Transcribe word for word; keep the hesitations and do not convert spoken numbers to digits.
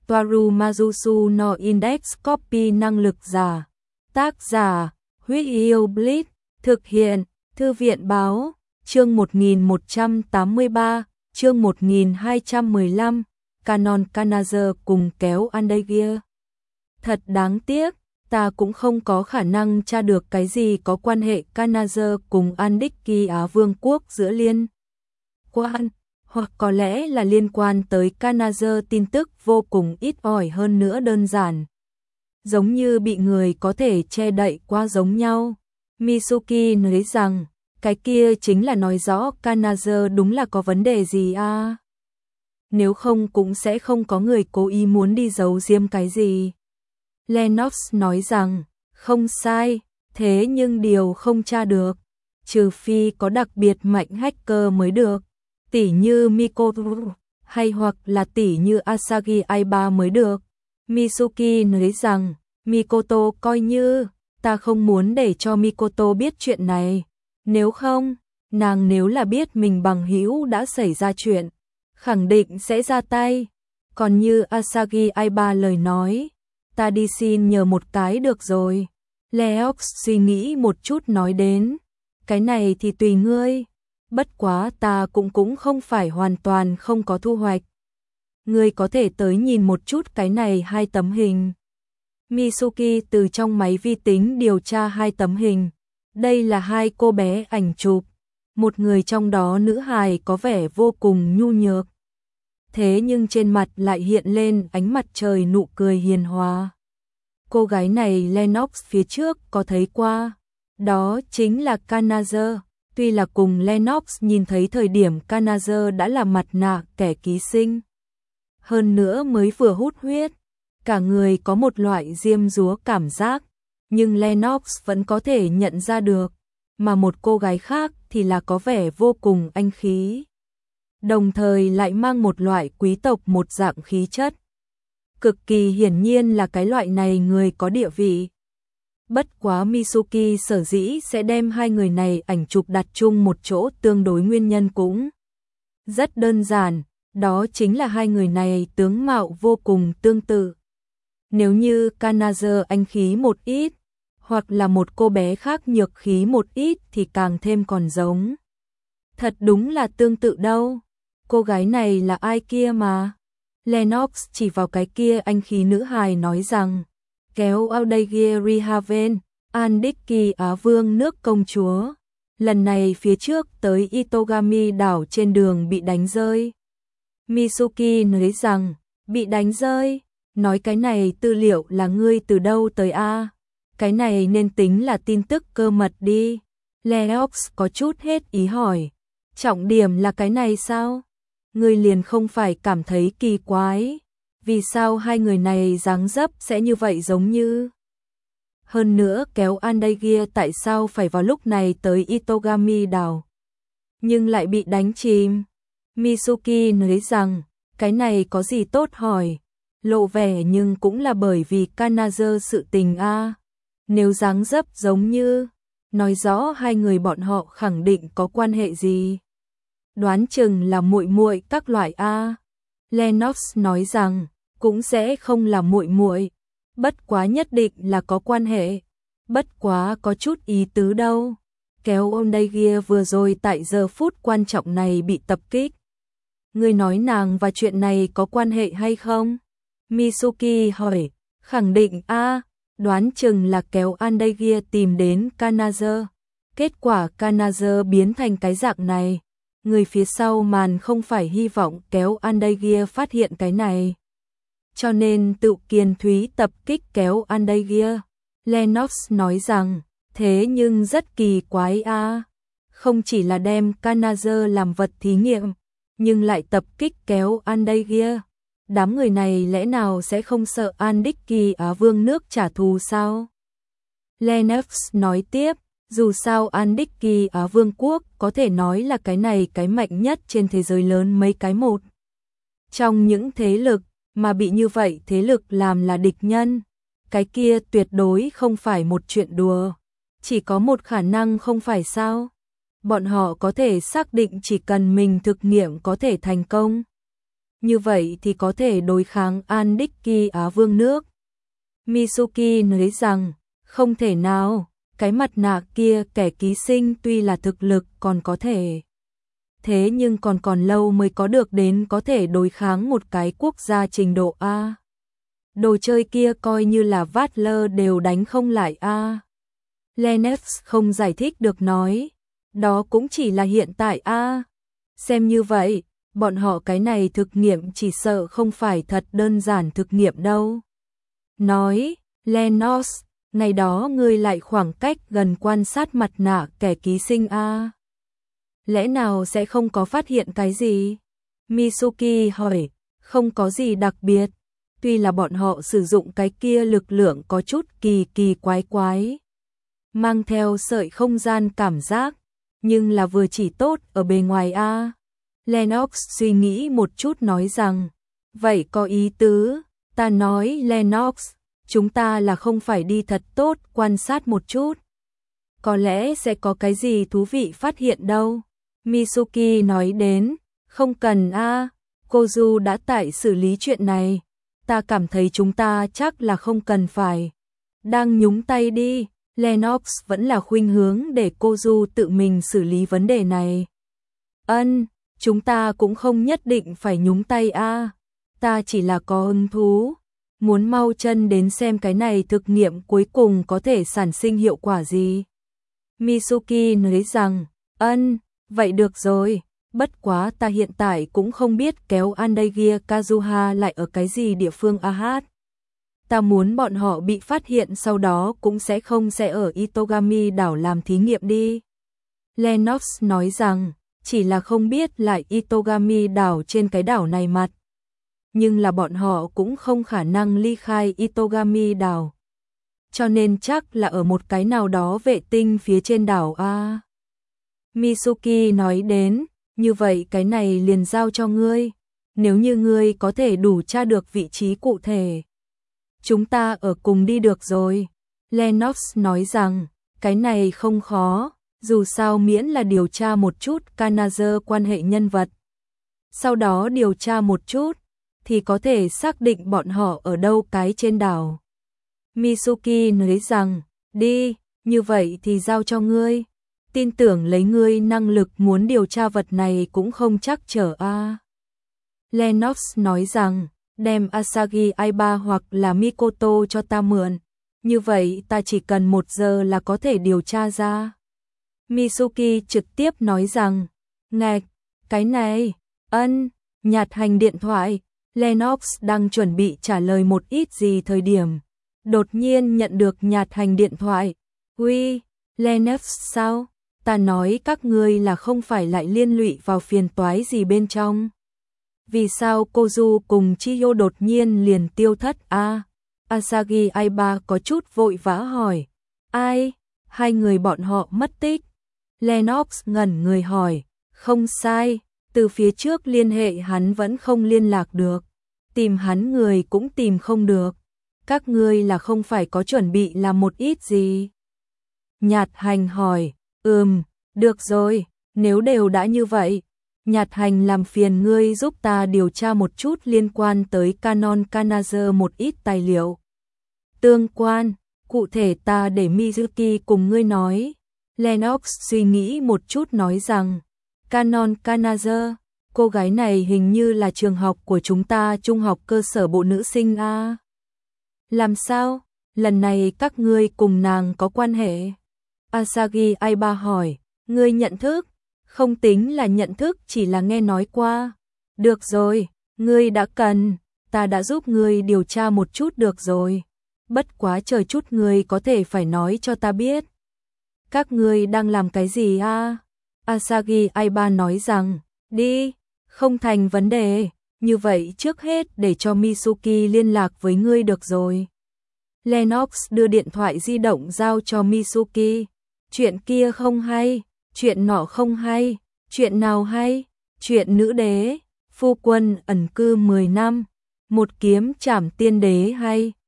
Toaru Majusu no Index Copy năng lực giả. Tác giả, Huyết Yêu Blitz, thực hiện, Thư viện báo, chương một nghìn một trăm tám mươi ba, chương một nghìn hai trăm mười lăm, Canon Kanazer cùng kéo Andagia. Thật đáng tiếc, ta cũng không có khả năng tra được cái gì có quan hệ Kanazer cùng Andiki Á Vương quốc giữa liên quan, hoặc có lẽ là liên quan tới Kanazer tin tức vô cùng ít ỏi hơn nữa đơn giản. Giống như bị người có thể che đậy qua giống nhau. Mitsuki nói rằng, cái kia chính là nói rõ Kanazer đúng là có vấn đề gì à? Nếu không cũng sẽ không có người cố ý muốn đi giấu giếm cái gì. Lennox nói rằng, không sai, thế nhưng điều không tra được, trừ phi có đặc biệt mạnh hacker mới được, tỉ như Mikoto, hay hoặc là tỉ như Asagi Aiba mới được. Mitsuki nói rằng, Mikoto coi như, ta không muốn để cho Mikoto biết chuyện này. Nếu không, nàng nếu là biết mình bằng hữu đã xảy ra chuyện, khẳng định sẽ ra tay. Còn như Asagi Aiba lời nói, ta đi xin nhờ một cái được rồi. Leox suy nghĩ một chút nói đến, cái này thì tùy ngươi, bất quá ta cũng cũng không phải hoàn toàn không có thu hoạch. Ngươi có thể tới nhìn một chút cái này hai tấm hình. Mitsuki từ trong máy vi tính điều tra hai tấm hình. Đây là hai cô bé ảnh chụp. Một người trong đó nữ hài có vẻ vô cùng nhu nhược. Thế nhưng trên mặt lại hiện lên ánh mặt trời nụ cười hiền hòa. Cô gái này Lennox phía trước có thấy qua. Đó chính là Kanazer. Tuy là cùng Lennox nhìn thấy thời điểm Kanazer đã là mặt nạ kẻ ký sinh. Hơn nữa mới vừa hút huyết. Cả người có một loại diêm dúa cảm giác. Nhưng Lennox vẫn có thể nhận ra được. Mà một cô gái khác thì là có vẻ vô cùng anh khí. Đồng thời lại mang một loại quý tộc một dạng khí chất. Cực kỳ hiển nhiên là cái loại này người có địa vị. Bất quá Mitsuki sở dĩ sẽ đem hai người này ảnh chụp đặt chung một chỗ tương đối nguyên nhân cũng rất đơn giản. Đó chính là hai người này tướng mạo vô cùng tương tự. Nếu như Kanazer anh khí một ít, hoặc là một cô bé khác nhược khí một ít thì càng thêm còn giống. Thật đúng là tương tự đâu. Cô gái này là ai kia mà? Lennox chỉ vào cái kia anh khí nữ hài nói rằng, kéo Audagia Rihaven, Andiki Á Vương nước công chúa. Lần này phía trước tới Itogami đảo trên đường bị đánh rơi. Mitsuki nói rằng, bị đánh rơi, nói cái này tư liệu là ngươi từ đâu tới a? Cái này nên tính là tin tức cơ mật đi. Leox có chút hết ý hỏi, trọng điểm là cái này sao? Ngươi liền không phải cảm thấy kỳ quái, vì sao hai người này dáng dấp sẽ như vậy giống như? Hơn nữa kéo Andagia tại sao phải vào lúc này tới Itogami đảo, nhưng lại bị đánh chìm? Mitsuki nói rằng, cái này có gì tốt hỏi, lộ vẻ nhưng cũng là bởi vì Kanazer sự tình a. Nếu dáng dấp giống như, nói rõ hai người bọn họ khẳng định có quan hệ gì. Đoán chừng là muội muội các loại a. Lennox nói rằng, cũng sẽ không là muội muội, bất quá nhất định là có quan hệ, bất quá có chút ý tứ đâu. Kéo Ondagia vừa rồi tại giờ phút quan trọng này bị tập kích. Ngươi nói nàng và chuyện này có quan hệ hay không? Mitsuki hỏi, khẳng định a, đoán chừng là kéo Andagia tìm đến Kanazer. Kết quả Kanazer biến thành cái dạng này. Người phía sau màn không phải hy vọng kéo Andagia phát hiện cái này. Cho nên tự kiên thúy tập kích kéo Andagia. Lennox nói rằng, thế nhưng rất kỳ quái a. Không chỉ là đem Kanazer làm vật thí nghiệm, nhưng lại tập kích kéo Andagia. Đám người này lẽ nào sẽ không sợ Andiki Á Vương nước trả thù sao? Lennox nói tiếp, dù sao Andiki Á Vương quốc có thể nói là cái này cái mạnh nhất trên thế giới lớn mấy cái một. Trong những thế lực mà bị như vậy thế lực làm là địch nhân, cái kia tuyệt đối không phải một chuyện đùa. Chỉ có một khả năng không phải sao? Bọn họ có thể xác định chỉ cần mình thực nghiệm có thể thành công. như vậy thì có thể đối kháng An Đích Kỳ Á Vương nước. Mitsuki nói rằng, không thể nào, cái mặt nạ kia kẻ ký sinh tuy là thực lực còn có thể. Thế nhưng còn còn lâu mới có được đến có thể đối kháng một cái quốc gia trình độ A. Đồ chơi kia coi như là vát lơ đều đánh không lại A. Lennox không giải thích được nói, đó cũng chỉ là hiện tại A. Xem như vậy, bọn họ cái này thực nghiệm chỉ sợ không phải thật đơn giản thực nghiệm đâu. Nói, Lennox, ngày đó ngươi lại khoảng cách gần quan sát mặt nạ kẻ ký sinh A. Lẽ nào sẽ không có phát hiện cái gì? Mitsuki hỏi, không có gì đặc biệt, tuy là bọn họ sử dụng cái kia lực lượng có chút kỳ kỳ quái quái. Mang theo sợi không gian cảm giác, nhưng là vừa chỉ tốt ở bề ngoài A. Lennox suy nghĩ một chút nói rằng, vậy có ý tứ, ta nói Lennox, chúng ta là không phải đi thật tốt quan sát một chút. Có lẽ sẽ có cái gì thú vị phát hiện đâu. Mitsuki nói đến, không cần a, Kozu đã tại xử lý chuyện này, ta cảm thấy chúng ta chắc là không cần phải. Đang nhúng tay đi, Lennox vẫn là khuynh hướng để Kozu tự mình xử lý vấn đề này. Ân, chúng ta cũng không nhất định phải nhúng tay a, ta chỉ là có hứng thú, muốn mau chân đến xem cái này thực nghiệm cuối cùng có thể sản sinh hiệu quả gì. Mitsuki nói rằng, ân, vậy được rồi, bất quá ta hiện tại cũng không biết kéo Andagia Kazuha lại ở cái gì địa phương a hát. Ta muốn bọn họ bị phát hiện sau đó cũng sẽ không sẽ ở Itogami đảo làm thí nghiệm đi. Lennox nói rằng, chỉ là không biết lại Itogami đảo trên cái đảo này mặt. Nhưng là bọn họ cũng không khả năng ly khai Itogami đảo. Cho nên chắc là ở một cái nào đó vệ tinh phía trên đảo A. Mitsuki nói đến, như vậy cái này liền giao cho ngươi, nếu như ngươi có thể đủ tra được vị trí cụ thể. Chúng ta ở cùng đi được rồi. Lennox nói rằng, cái này không khó, dù sao miễn là điều tra một chút Kanazer quan hệ nhân vật. Sau đó điều tra một chút, thì có thể xác định bọn họ ở đâu cái trên đảo. Mitsuki nói rằng, đi, như vậy thì giao cho ngươi. Tin tưởng lấy ngươi năng lực muốn điều tra vật này cũng không chắc trở a. Lennox nói rằng, đem Asagi Aiba hoặc là Mikoto cho ta mượn. Như vậy ta chỉ cần một giờ là có thể điều tra ra. Mitsuki trực tiếp nói rằng, ngạch, cái này, ân, nhạt hành điện thoại. Lennox đang chuẩn bị trả lời một ít gì thời điểm. Đột nhiên nhận được nhạt hành điện thoại. Uy, Lennox sao? Ta nói các ngươi là không phải lại liên lụy vào phiền toái gì bên trong. Vì sao Kozu cùng Chiyo đột nhiên liền tiêu thất a? À, Asagi Aiba có chút vội vã hỏi. Ai? Hai người bọn họ mất tích. Lennox ngẩn người hỏi. Không sai, từ phía trước liên hệ hắn vẫn không liên lạc được. Tìm hắn người cũng tìm không được. Các ngươi là không phải có chuẩn bị làm một ít gì? Nhạt hành hỏi. Ừm, được rồi, nếu đều đã như vậy, nhạt hành làm phiền ngươi giúp ta điều tra một chút liên quan tới Canon Kanazer một ít tài liệu. Tương quan, cụ thể ta để Mizuki cùng ngươi nói. Lennox suy nghĩ một chút nói rằng, Canon Kanazer, cô gái này hình như là trường học của chúng ta trung học cơ sở bộ nữ sinh a. Làm sao? Lần này các ngươi cùng nàng có quan hệ? Asagi Aiba hỏi, ngươi nhận thức? Không tính là nhận thức, chỉ là nghe nói qua. Được rồi, ngươi đã cần, ta đã giúp ngươi điều tra một chút được rồi. Bất quá chờ chút ngươi có thể phải nói cho ta biết. Các ngươi đang làm cái gì a? Asagi Aiba nói rằng, đi, không thành vấn đề, như vậy trước hết để cho Mitsuki liên lạc với ngươi được rồi. Lennox đưa điện thoại di động giao cho Mitsuki. Chuyện kia không hay, chuyện nọ không hay, chuyện nào hay, chuyện nữ đế, phu quân ẩn cư mười năm, một kiếm trảm tiên đế hay.